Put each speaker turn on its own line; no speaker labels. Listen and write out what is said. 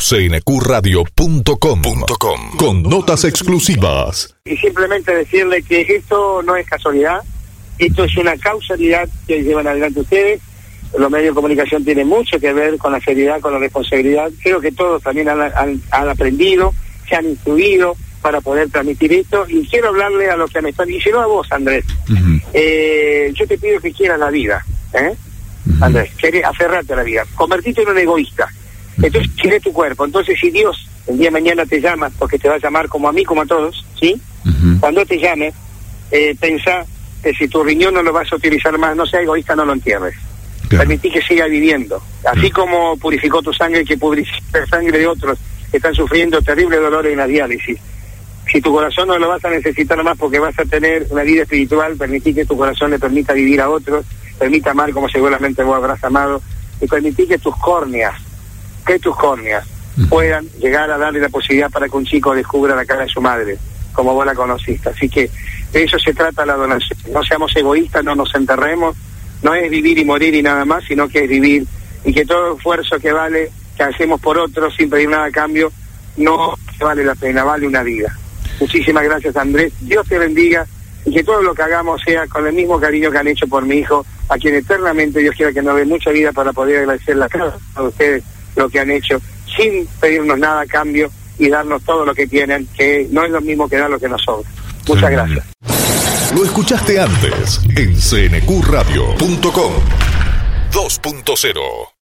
cnqradio.com con notas exclusivas.
Y simplemente decirle que esto no es casualidad, esto es una causalidad que llevan adelante ustedes. Los medios de comunicación tienen mucho que ver con la seriedad, con la responsabilidad. Creo que todos también han aprendido, se han instruido para poder transmitir esto. Y quiero hablarle a los que me están diciendo, a vos, Andrés. Yo te pido que quieras la vida, Andrés, aferrate a la vida, convertite en un egoísta. Entonces, quiere tu cuerpo. Entonces, si Dios el día de mañana te llama, porque te va a llamar como a mí, como a todos, ¿sí? Cuando te llame, pensá que si tu riñón no lo vas a utilizar más, no sea egoísta, no lo entierres. Claro. Permití que siga viviendo. Así como purificó tu sangre, que purifica la sangre de otros que están sufriendo terrible dolor en la diálisis. Si tu corazón no lo vas a necesitar más porque vas a tener una vida espiritual, permití que tu corazón le permita vivir a otros, permita amar como seguramente vos habrás amado, y permití que tus córneas puedan llegar a darle la posibilidad para que un chico descubra la cara de su madre, como vos la conociste. Así que de eso se trata la donación. No seamos egoístas, no nos enterremos, no es vivir y morir y nada más, sino que es vivir, y que todo esfuerzo que hacemos por otros sin pedir nada a cambio, no vale la pena, vale una vida. Muchísimas gracias, Andrés, Dios te bendiga, y que todo lo que hagamos sea con el mismo cariño que han hecho por mi hijo, a quien eternamente Dios quiera que nos dé mucha vida para poder agradecerle a cada uno de ustedes lo que han hecho, sin pedirnos nada a cambio, y darnos todo lo que tienen, que no es lo mismo que dar lo que nos sobra. Muchas gracias.
Lo escuchaste antes en cnqradio.com 2.0.